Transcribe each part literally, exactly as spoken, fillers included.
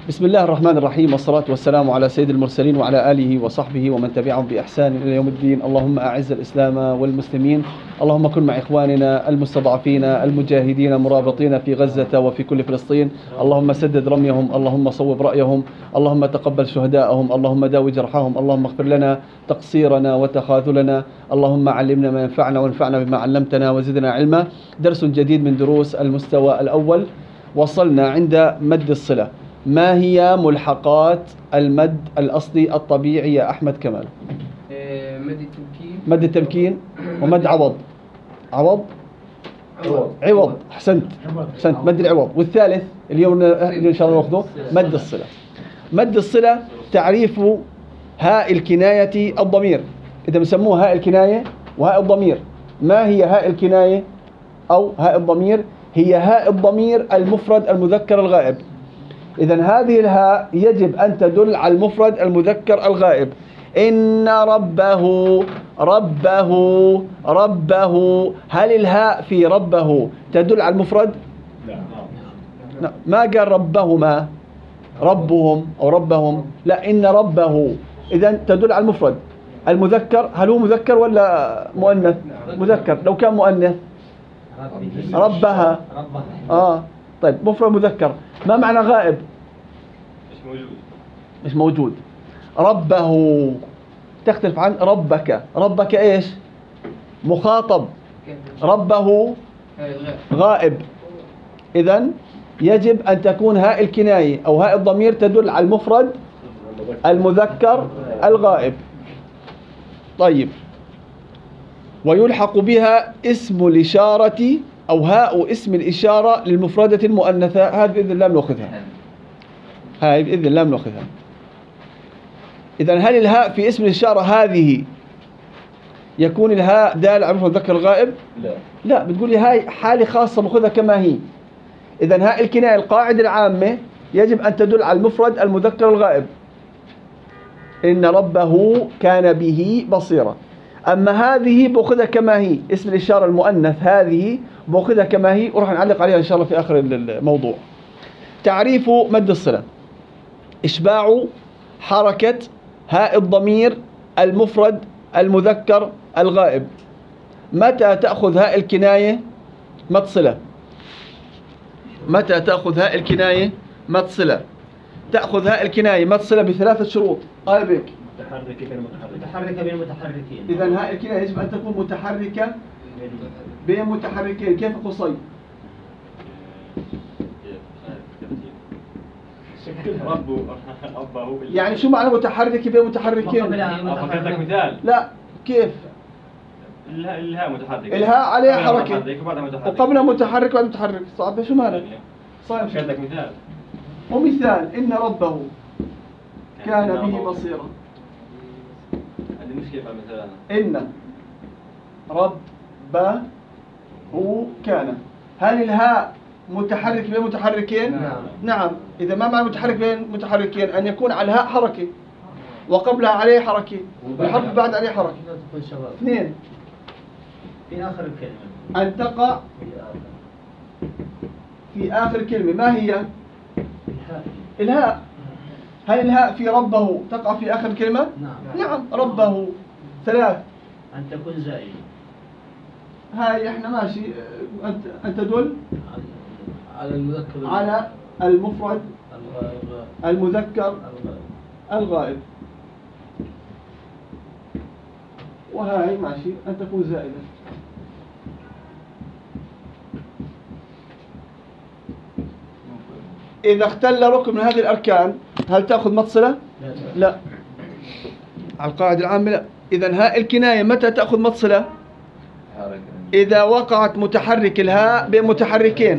بسم الله الرحمن الرحيم، والصلاة والسلام على سيد المرسلين وعلى آله وصحبه ومن تبعهم بإحسان إلى يوم الدين. اللهم أعز الإسلام والمسلمين، اللهم كن مع إخواننا المستضعفين المجاهدين مرابطين في غزة وفي كل فلسطين. اللهم سدد رميهم، اللهم صوب رأيهم، اللهم تقبل شهداءهم، اللهم داوي جرحاهم، اللهم اغفر لنا تقصيرنا وتخاذلنا، اللهم علمنا ما ينفعنا وانفعنا بما علمتنا وزدنا علما. درس جديد من دروس المستوى الأول. وصلنا عند مد الصلة. ما هي ملحقات المد الأصلي الطبيعي يا أحمد كمال؟ مد التمكين مد التمكين ومد عوض. عوض عوض عوض أحسنت أحسنت مد العوض. والثالث اليوم إن شاء الله نأخذه مد الصلة. مد الصلة تعريف هاء الكناية الضمير. إذا بسموها هاء الكناية وهاء الضمير. ما هي هاء الكناية أو هاء الضمير؟ هي هاء الضمير المفرد المذكر الغائب. إذا هذه الهاء يجب أن تدل على المفرد المذكر الغائب. إن ربه ربه ربه. هل الهاء في ربه تدل على المفرد؟ لا. ما قال ربهما ربهم أو ربهم، لا، إن ربه. إذا تدل على المفرد المذكر. هل هو مذكر ولا مؤنث؟ مذكر. لو كان مؤنث ربها. آه طيب، مفرد مذكر. ما معنى غائب؟ مش موجود. مش موجود. ربه تختلف عن ربك. ربك ايش؟ مخاطب. ربه غائب. إذن يجب أن تكون هاء الكناية أو هاء الضمير تدل على المفرد المذكر الغائب. طيب، ويلحق بها اسم الإشارة أو هاء اسم الإشارة للمفردة المؤنثة. هذا بإذن الله بنأخذها. هاي بإذن الله بنأخذها. إذن هل الهاء في اسم الإشارة هذه يكون الهاء دال على المفرد المذكر الغائب؟ لا لا، بتقول لي هاي حالة خاصة بأخذها كما هي. إذن هاء الكناية القاعدة العامة يجب أن تدل على المفرد المذكر الغائب. إن ربه كان به بصيرا. أما هذه بأخذها كما هي، اسم الإشارة المؤنث هذه بأخذها كما هي، وراح نعلق عليها إن شاء الله في آخر الموضوع. تعريف مد الصلة: إشباع حركة هاء الضمير المفرد المذكر الغائب. متى تأخذ هاء الكناية مد صلة؟ متى تأخذ هاء الكناية مد صلة؟ تأخذ هاء الكناية مد صلة بثلاثة شروط. قال بك متحركة بين متحركين. متحركة بين متحركين. إذا هاء الكناية يجب أن تكون متحركة بين متحركين. كيف قصي؟ ربه ربه يعني شو معنى متحركة بين متحركين؟ أعطيتك مثال. لا، كيف؟ الهاء الهاء متحركة. الهاء عليها حركة وبعدها متحرك. وقبلها متحرك وبعدها متحرك. صعب. شو معنى؟ صعب. أعطيتك مثال. ومثال: إن ربه كان به بصيرا. عندي مشكلة في المثال. إن ربه كان. هل الهاء متحرك بين متحركين؟ نعم. نعم. إذا ما معنى متحرك بين متحركين؟ أن يكون على الهاء حركة وقبلها عليه حركة والحرف بعد عليه حركة. اثنين، في آخر الكلمة أن تقع في آخر كلمة. ما هي؟ الهاء. الهاء. هل الهاء في ربه تقع في آخر كلمة؟ نعم. نعم، ربه. ثلاث، أن تكون زائدة. هاي احنا ماشي. أن أن تدل على المذكر على المفرد المذكر الغائب. وهاي ماشي أن تكون زائدة. إذا اختل ركن من هذه الأركان هل تأخذ مد صلة؟ لا، على القاعدة العامة لا. إذن هاء الكناية متى تأخذ مد صلة؟ إذا وقعت متحرك الهاء بين متحركين،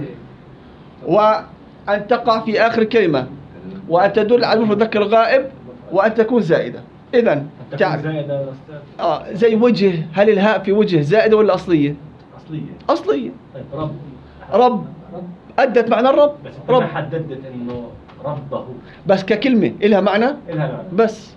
وأن تقع في آخر كلمة، وأن تدل على المفرد المذكر الغائب، وأن تكون زائدة. إذن تعرف آه زي وجه. هل الهاء في وجه زائدة ولا أصلية؟ أصلية. أصلية. طيب، رب. رب أدت معنى الرب. بس رب ما حددت إنه ربه. بس ككلمة إلها معنى. إلها معنى. بس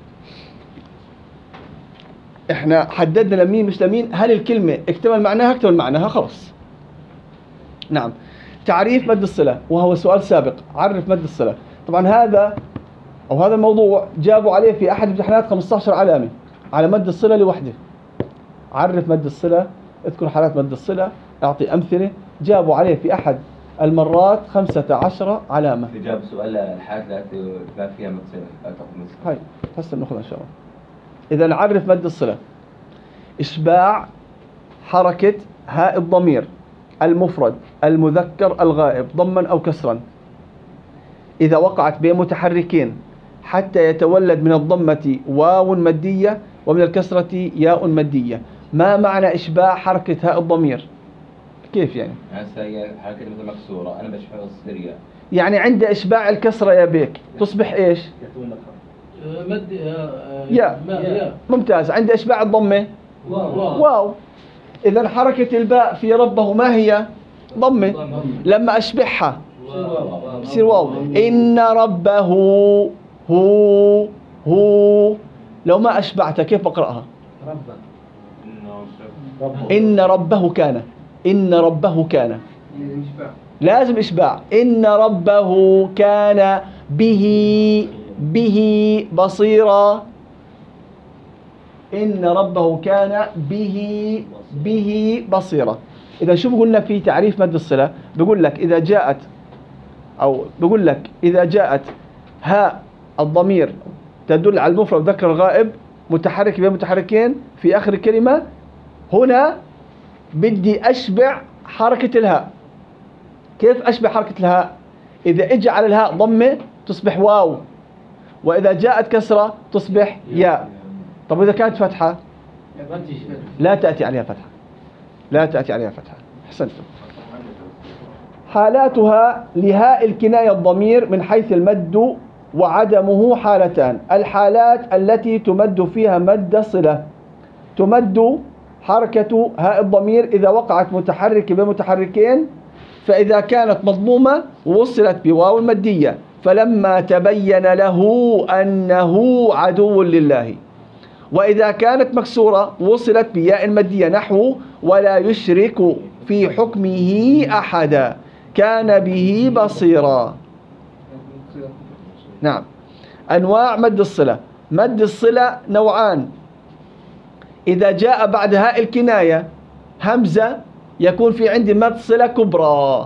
إحنا حددنا لمين مش لمين. هل الكلمة اكتمل معناها؟ اكتمل معناها، خلاص. نعم. تعريف مد الصلة، وهو سؤال سابق، عرف مد الصلة. طبعا هذا أو هذا الموضوع جابوا عليه في أحد امتحانات خمسة عشر علامة على مد الصلة لوحده. عرف مد الصلة، اذكر حالات مد الصلة، أعطي أمثلة، جابوا عليه في أحد المرات خمسة عشر علامة. جاب سؤال الحالات التي ما فيها متصلة لا تقوم. هاي هسه بناخذها إن شاء الله. إذا عرف مد الصلة: إشباع حركة هاء الضمير المفرد المذكر الغائب ضما أو كسرا إذا وقعت بين متحركين حتى يتولد من الضمة واو مادية ومن الكسرة ياء مادية. ما معنى إشباع حركة هاء الضمير؟ كيف يعني؟ هسه هي حركة مثل مكسورة، أنا بشبهها بالصدرية. يعني عند إشباع الكسرة يا بيك تصبح إيش؟ مد يا يا ممتاز. عند إشباع الضمة واو. واو. إذا حركة الباء في ربه ما هي؟ ضمة. لما أشبعها بصير واو. إن ربه هو هو. لو ما أشبعتها كيف بقرأها؟ ربا. إن ربه كان. إن ربه كان. إشباع. لازم إشباع. إن ربه كان به به بصيرا. إن ربه كان به به بصيرا. إذا شو قلنا في تعريف مد الصلة؟ بقول لك إذا جاءت أو بقول لك إذا جاءت هاء الضمير تدل على المفرد ذكر الغائب متحرك بين متحركين في آخر الكلمة، هنا بدي أشبع حركة الهاء. كيف أشبع حركة الهاء؟ إذا إجى على الهاء ضمة تصبح واو، وإذا جاءت كسرة تصبح ياء. طب إذا كانت فتحة لا تأتي عليها فتحة، لا تأتي عليها فتحة. أحسنتم. حالاتها لهاء الكناية الضمير من حيث المد وعدمه حالتان. الحالات التي تمد فيها مد صلة: تمد حركة هاء الضمير إذا وقعت متحرك بين متحركين، فإذا كانت مضمومة وصلت بواو مادية فلما تبين له أنه عدو لله، وإذا كانت مكسورة وصلت بياء مادية نحو ولا يشرك في حكمه أحدا كان به بصيرا. نعم. أنواع مد الصلة: مد الصلة نوعان: إذا جاء بعد هاء الكناية همزة يكون في عندي مد صلة كبرى،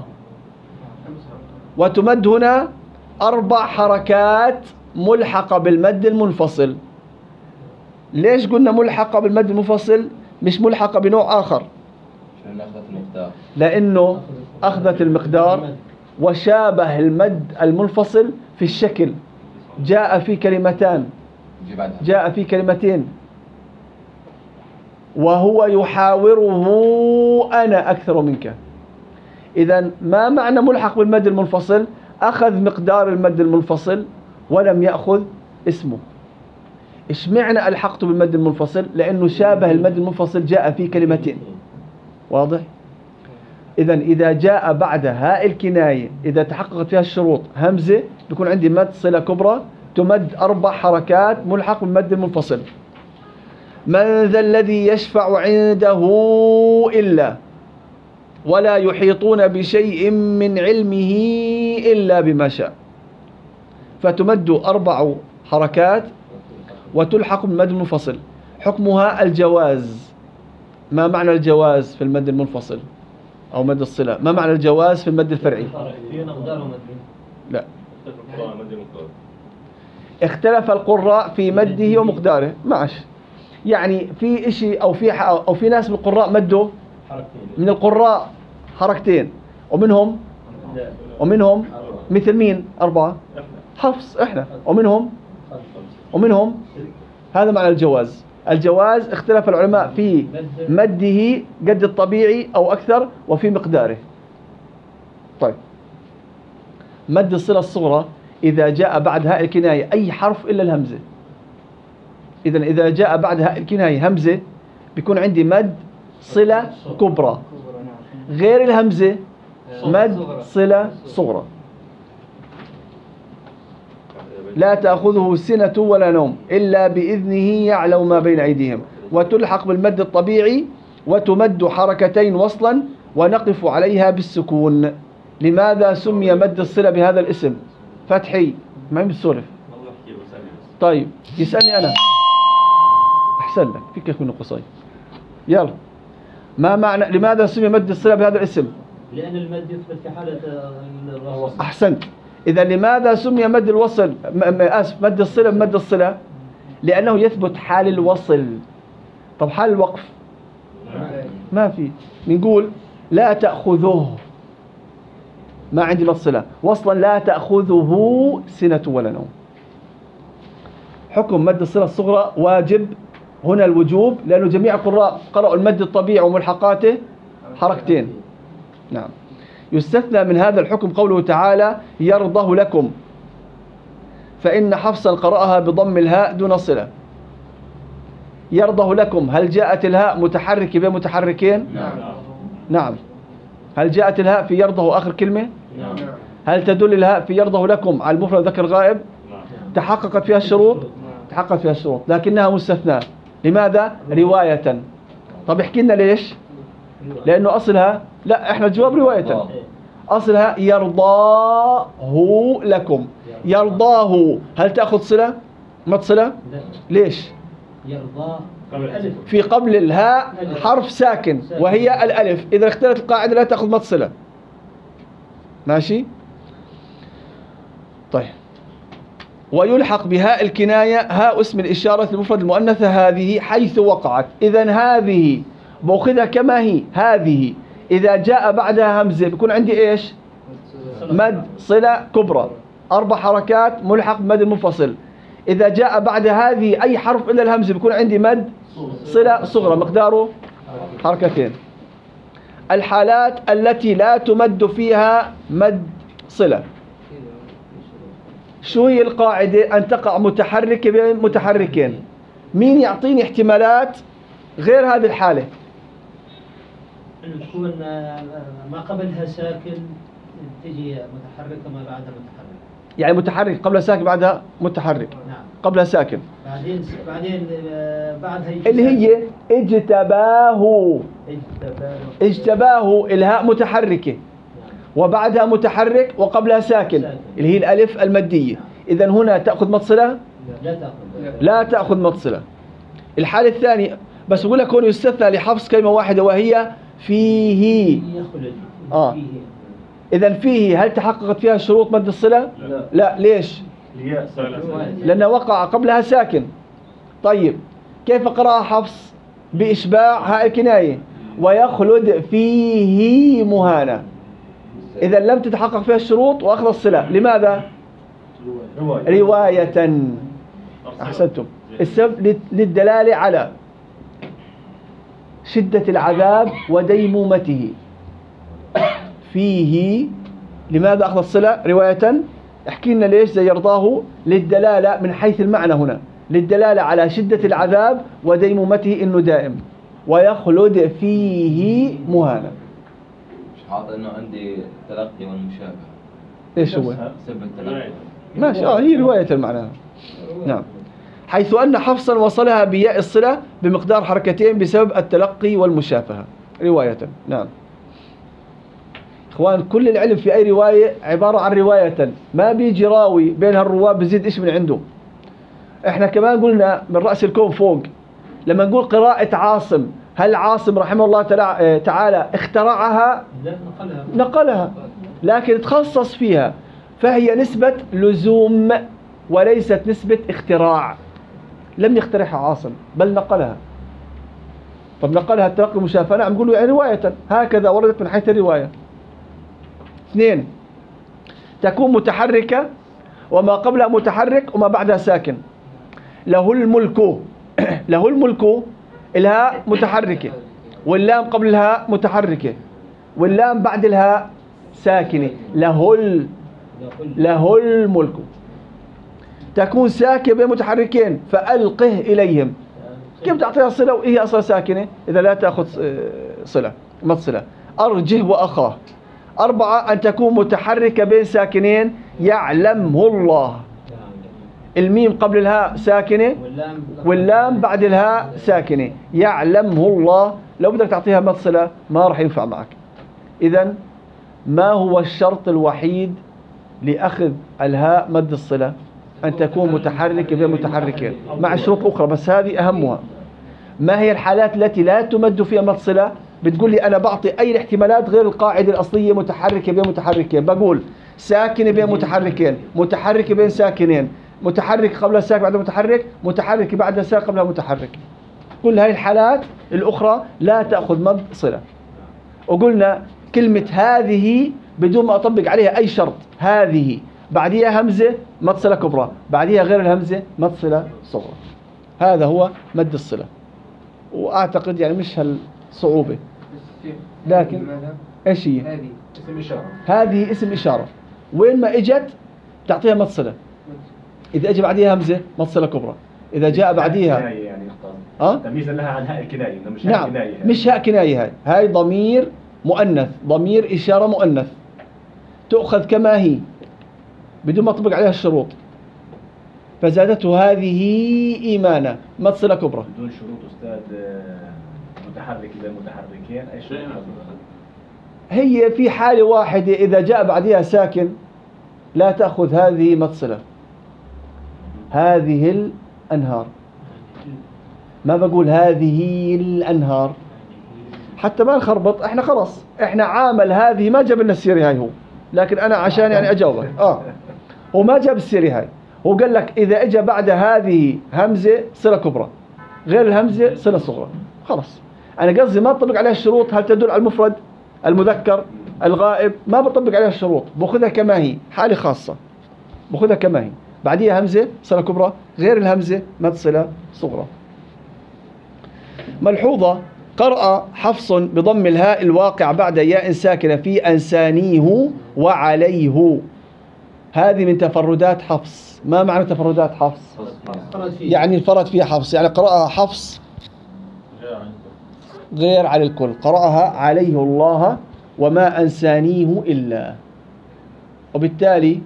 وتمد هنا أربع حركات ملحقة بالمد المنفصل. ليش قلنا ملحقة بالمد المنفصل مش ملحقة بنوع آخر؟ لأنه أخذت المقدار وشابه المد المنفصل في الشكل. جاء في كلمتان، جاء في كلمتين، وهو يحاوره أنا أكثر منك. إذن ما معنى ملحق بالمد المنفصل؟ أخذ مقدار المد المنفصل ولم يأخذ اسمه. إيش معنى ألحقته بالمد المنفصل؟ لأنه شابه المد المنفصل جاء في كلمتين. واضح؟ إذن إذا جاء بعد هاء الكناية إذا تحققت فيها الشروط همزة بيكون عندي مد صلة كبرى تمد أربع حركات ملحق بالمد المنفصل. من ذا الذي يشفع عنده إلا ولا يحيطون بشيء من علمه إلا بما شاء، فتمد أربع حركات وتلحق بالمد المنفصل. حكمها الجواز. ما معنى الجواز في المد المنفصل أو مد الصلة؟ ما معنى الجواز في المد الفرعي؟ لا، اختلف القراء في مده ومقداره. معش يعني في إشي أو في أو في ناس من القراء مدوا من القراء حركتين، ومنهم ومنهم مثل مين؟ أربعة. حفص إحنا. ومنهم ومنهم هذا معنى الجواز. الجواز اختلف العلماء في مده قد الطبيعي أو أكثر وفي مقداره. طيب، مد الصلة الصغرى إذا جاء بعد هاء الكناية أي حرف إلا الهمزة. إذن إذا جاء بعد هاء الكناية همزة بيكون عندي مد صلة كبرى، غير الهمزة مد صلة صغرى. لا تأخذه سنة ولا نوم إلا بإذنه يعلم ما بين أيديهم، وتلحق بالمد الطبيعي وتمد حركتين وصلا ونقف عليها بالسكون. لماذا سمي مد الصلة بهذا الاسم؟ فتحي ما يم السولف. والله احكي له سامي بس. طيب يسألني أنا. أحسن لك فيك من قصي. يلا ما معنى لماذا سمي مد الصلة بهذا الاسم؟ لأن المد يثبت في حالة الوصل. أحسنت. إذا لماذا سمي مد الوصل م- آسف مد الصلة بمد الصلة؟ لأنه يثبت حال الوصل. طب حال الوقف ما في. بنقول لا تأخذه، ما عندي مد صلة. وصلا لا تأخذه سنة ولا نوم. حكم مد الصلة الصغرى واجب هنا الوجوب، لأنه جميع القراء قرأوا المد الطبيعي وملحقاته حركتين. نعم. يستثنى من هذا الحكم قوله تعالى يرضه لكم، فإن حفصا قرأها بضم الهاء دون صلة. يرضه لكم، هل جاءت الهاء متحركة بين متحركين؟ نعم. نعم. هل جاءت الهاء في يرضه آخر كلمة؟ نعم. هل تدل الهاء في يرضه لكم على المفرد ذكر غائب؟ نعم. تحققت فيها الشروط؟ تحققت فيها الشروط، لكنها مستثناة. لماذا؟ رواية. طب احكي لنا ليش؟ لأنه أصلها لا إحنا الجواب رواية. أصلها يرضاه لكم. يرضاه هل تأخذ صلة؟ مد صلة؟ ليش؟ يرضى قبل الألف. في قبل الهاء حرف ساكن وهي الألف، إذا اختلت القاعدة لا تأخذ مد صلة. ماشي؟ طيب. ويلحق بهاء الكناية هاء اسم الإشارة المفرد المؤنثة هذه حيث وقعت. إذن هذه بأخذها كما هي هذه، إذا جاء بعدها همزة بيكون عندي إيش؟ مد صلة كبرى، أربع حركات ملحق بمد المنفصل. إذا جاء بعد هذه أي حرف إلا الهمزة بيكون عندي مد صلة صغرى مقداره حركتين. الحالات التي لا تمد فيها مد صلة، شو هي القاعدة؟ أن تقع متحركة بين متحركين. مين يعطيني احتمالات غير هذه الحالة؟ أن تكون ما قبلها ساكن تجي متحركة ما بعدها متحرك. يعني متحرك قبلها ساكن بعدها متحرك. نعم. قبلها ساكن. بعدين بعدين آه، بعدها يجي اللي هي اجتباه. اجتباه. اجتباه الهاء متحركة وبعدها متحرك وقبلها ساكن اللي هي الألف المادية. إذن هنا تأخذ مد صلة؟ لا تأخذ. لا تأخذ مد صلة. الحالة الثانية بس أقول لك هون يستثنى لحفص كلمة واحدة وهي فيه. يخلد. آه. فيه. إذن فيه هل تحققت فيها شروط مد الصلة؟ لا. لا. ليش؟ الياء سهلة. لأن وقع قبلها ساكن. طيب كيف قرأ حفص؟ بإشباع هاء الكناية ويخلد فيه مهانة. إذا لم تتحقق فيها الشروط وأخذ الصلة. لماذا؟ رواية. رواية. أحسنتم. السبب للدلالة على شدة العذاب وديمومته. فيه لماذا أخذ الصلة رواية؟ احكي لنا ليش زي يرضاه. للدلالة من حيث المعنى هنا، للدلالة على شدة العذاب وديمومته إنه دائم. ويخلد فيه مهانا. مش حاطط انه عندي تلقي والمشابهة. ايش هو؟ سبب التلقي. ماشي اه هي رواية المعنى. نعم. حيث أن حفصا وصلها بياء الصلة بمقدار حركتين بسبب التلقي والمشافهة. رواية. نعم. إخوان كل العلم في أي رواية عبارة عن رواية، ما بيجي راوي بين هالرواة بزيد إيش من عنده. إحنا كمان قلنا من رأس الكون فوق لما نقول قراءة عاصم، هل عاصم رحمه الله تعالى اخترعها؟ لا نقلها. نقلها، لكن تخصص فيها، فهي نسبة لزوم وليست نسبة اختراع. لم يخترعها عاصم بل نقلها. طب نقلها التلقي المشافهة، نعم نقول يعني رواية، هكذا وردت من حيث الرواية. اثنين، تكون متحركة وما قبلها متحرك وما بعدها ساكن. له الملك له الملك الهاء متحركة واللام قبل الهاء متحركة واللام بعد الهاء ساكنة. له ال... له الملك. تكون ساكنة بين متحركين فألقه إليهم. كيف تعطيها صلة وهي أصلا ساكنة إذا لا تأخذ صلة مد صلة؟ أرجه وأخاه. أربعة، أن تكون متحركة بين ساكنين يعلمه الله. الميم قبل الهاء ساكنة واللام بعد الهاء ساكنة. يعلمه الله لو بدك تعطيها مد صلة ما راح ينفع معك. إذن ما هو الشرط الوحيد لأخذ الهاء مد الصلة؟ أن تكون متحركة بين متحركين مع الشروط الأخرى، بس هذه أهمها. ما هي الحالات التي لا تمد فيها مد صلة؟ بتقول لي أنا بعطي أي الاحتمالات غير القاعدة الأصلية متحركة بين متحركين. بقول ساكنة بين متحركين، متحركة بين ساكنين، متحرك قبل ساكن بعد متحرك، متحرك بعد ساكن قبل متحرك. كل هاي الحالات الأخرى لا تأخذ مد صلة. وقلنا كلمة هذه بدون ما أطبق عليها أي شرط، هذه بعديها همزة مد صلة كبرى، بعديها غير الهمزة مد صلة صغرى. هذا هو مد الصلة، وأعتقد يعني مش هالصعوبة. لكن إيش هي؟ هذه اسم إشارة. هذه اسم إشارة، وين ما إجت تعطيها مد صلة. إذا إجى بعديها همزة مد صلة كبرى، إذا جاء بعديها يعني أه؟ تمييزا لها عن هاء الكناية. مش نعم هاء كناية. مش هاء كناية. هاي هاي ضمير مؤنث، ضمير إشارة مؤنث، تؤخذ كما هي بدون ما تطبق عليها الشروط. فزادته هذه إيمانا مد صلة كبرى بدون شروط أستاذ. متحرك إذا متحركين أي شيء. هي في حالة واحدة إذا جاء بعدها ساكن لا تأخذ هذه مد صلة. هذه الأنهار، ما بقول هذه الأنهار حتى ما نخربط. احنا خلاص احنا عامل هذه ما جاب لنا السيرة هاي هو، لكن أنا عشان يعني أجاوبك آه وما جاب السيرة هاي. هو قال لك إذا إجا بعد هذه همزة صلة كبرى، غير الهمزة صلة صغرى. خلاص أنا قصدي ما أطبق عليها الشروط. هل تدل على المفرد المذكر الغائب؟ ما بطبق عليها الشروط، باخذها كما هي، حالة خاصة باخذها كما هي. بعديها همزة صلة كبرى، غير الهمزة مد صلة صغرى. ملحوظة: قرأ حفص بضم الهاء الواقع بعد ياء ساكنة في أنسانيه وعليه. هذه من تفردات حفص. ما معنى تفردات حفص؟ يعني الفرد فيها حفص، يعني قرأها حفص غير على الكل. قرأها عليه الله وما أنسانيه إلا، وبالتالي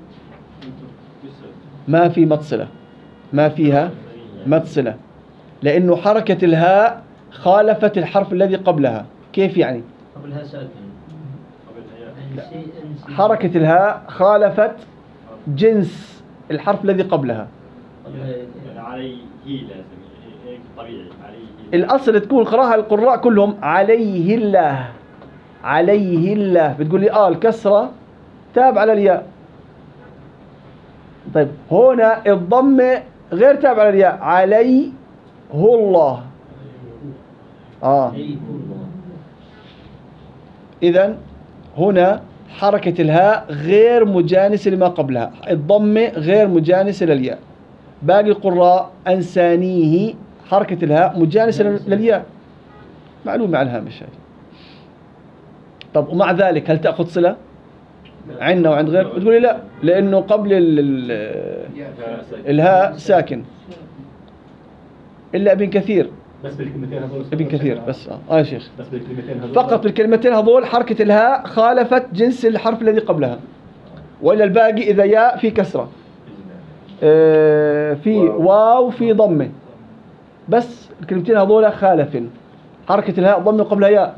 ما في مد صلة، ما فيها مد صلة، لأنه حركة الهاء خالفت الحرف الذي قبلها. كيف يعني؟ قبلها ساكن. حركة الهاء خالفت جنس الحرف الذي قبلها. عليه لازم هيك طبيعي. عليه الأصل تكون قراءها القراء كلهم عليه الله، عليه الله. بتقول لي آه الكسرة تابع على الياء. طيب هنا الضمة غير تابع على الياء، عليه الله. آه إذن هنا حركة الهاء غير مجانسة لما قبلها، الضمة غير مجانسة للياء. باقي القراء أنسانيه حركة الهاء مجانسة للياء، معلومة على الهامش هاي. طب ومع ذلك هل تأخذ صلة عندنا وعند غير؟ بتقولي لا، لأنه قبل الهاء ساكن. إلا ابن كثير، بس بالكلمتين هذول ابن كثير بس اه, آه يا شيخ بس بالكلمتين هذول فقط بالكلمتين هذول حركة الهاء خالفت جنس الحرف الذي قبلها، وإلا الباقي إذا ياء في كسرة، آه في واو في ضمة، بس الكلمتين هذول خالف حركة الهاء ضمة قبلها ياء،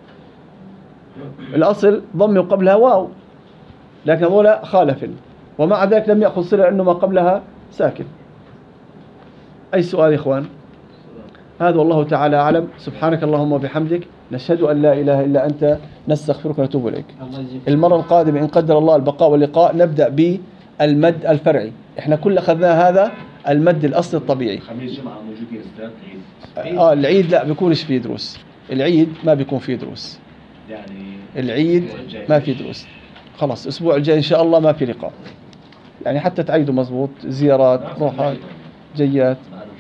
الأصل ضمة قبلها واو، لكن هذول خالف، ومع ذلك لم يأخذ صلة لأنه ما قبلها ساكن. أي سؤال يا إخوان؟ هذا والله تعالى أعلم. سبحانك اللهم وبحمدك، نشهد أن لا إله إلا أنت، نستغفرك ونتوب إليك. المرة القادمة إن قدر الله البقاء واللقاء نبدأ بالمد الفرعي. إحنا كل أخذنا هذا المد الأصل الطبيعي. خميس جمعة موجودين أستاذ عيد؟ آه العيد لا بيكونش فيه دروس، العيد ما بيكون فيه دروس، يعني العيد ما في دروس. خلاص الأسبوع الجاي إن شاء الله ما في لقاء، يعني حتى تعيدوا مزبوط، زيارات روحات جيات.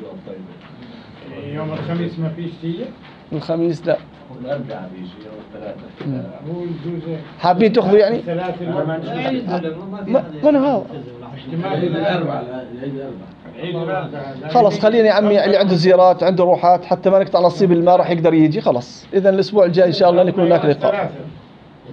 يوم الخميس ما فيش شيء؟ الخميس لا، الأربعاء بيجي يوم الثلاثاء. هو الجوزة حابين تأخذوا يعني؟ ثلاث الوقت. ما ما أنا هذا احتمال الأربعاء. عيد الأربعاء. خلاص خليني يا عمي اللي عنده زيارات عنده روحات حتى ما نقطع نصيب اللي ما راح يقدر يجي. خلاص إذا الأسبوع الجاي إن شاء الله نكون هناك لقاء.